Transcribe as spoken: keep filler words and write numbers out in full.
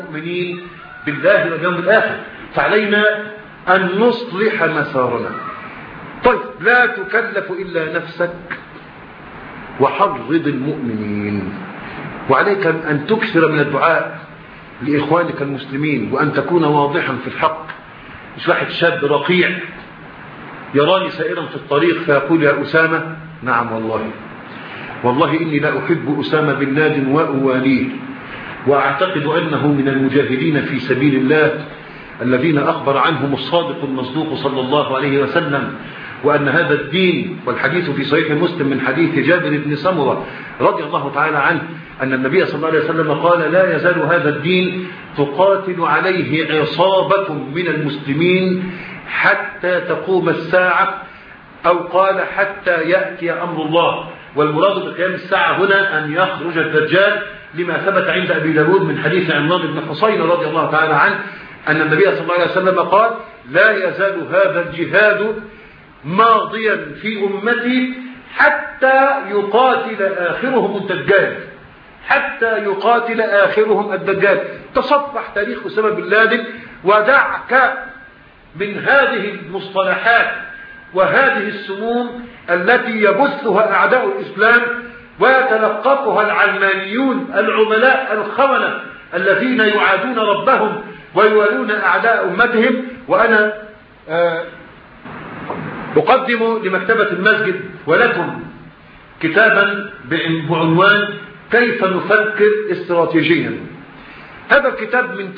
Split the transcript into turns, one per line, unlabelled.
المؤمنين بالله واليوم الآخر، فعلينا أن نصلح مسارنا. طيب، لا تكلف إلا نفسك وحرض المؤمنين، وعليك أن تكثر من الدعاء لإخوانك المسلمين، وأن تكون واضحا في الحق. مش واحد شاب رقيع يراني سائرا في الطريق فيقول يا أسامة، نعم والله والله إني لا أحب أسامة بن لادن وأواليه، وأعتقد أنه من المجاهدين في سبيل الله الذين أخبر عنهم الصادق المصدوق صلى الله عليه وسلم، وأن هذا الدين، والحديث في صحيح مسلم من حديث جابر بن سمرة رضي الله تعالى عنه أن النبي صلى الله عليه وسلم قال: لا يزال هذا الدين تقاتل عليه عصابة من المسلمين حتى تقوم الساعة، أو قال حتى يأتي أمر الله. والمراد بقيام الساعة هنا أن يخرج الدجال، لما ثبت عند أبي داود من حديث عمران بن حصين رضي الله تعالى عنه أن النبي صلى الله عليه وسلم قال: لا يزال هذا الجهاد ماضيا في أمتي حتى يقاتل آخرهم الدجال، حتى يقاتل آخرهم الدجال. تصفح تاريخ أسامة بن لادن ودعك من هذه المصطلحات وهذه السموم التي يبثها أعداء الإسلام ويتلقفها العلمانيون العملاء الخونة الذين يعادون ربهم ويوالون أعداء أمتهم. وأنا آه أقدم لمكتبة المسجد ولكم كتابا بعنوان كيف نفكر استراتيجيا. هذا الكتاب من